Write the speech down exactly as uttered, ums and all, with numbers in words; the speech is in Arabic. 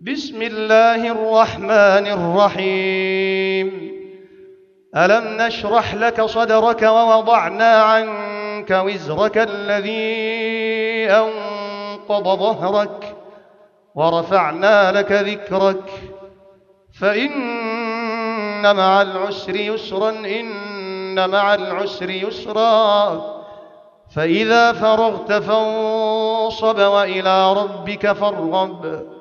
بسم الله الرحمن الرحيم. ألم نشرح لك صدرك ووضعنا عنك وزرك الذي أنقض ظهرك ورفعنا لك ذكرك فإن مع العسر يسرا إن مع العسر يسرا فإذا فرغت فانصب وإلى ربك فارغب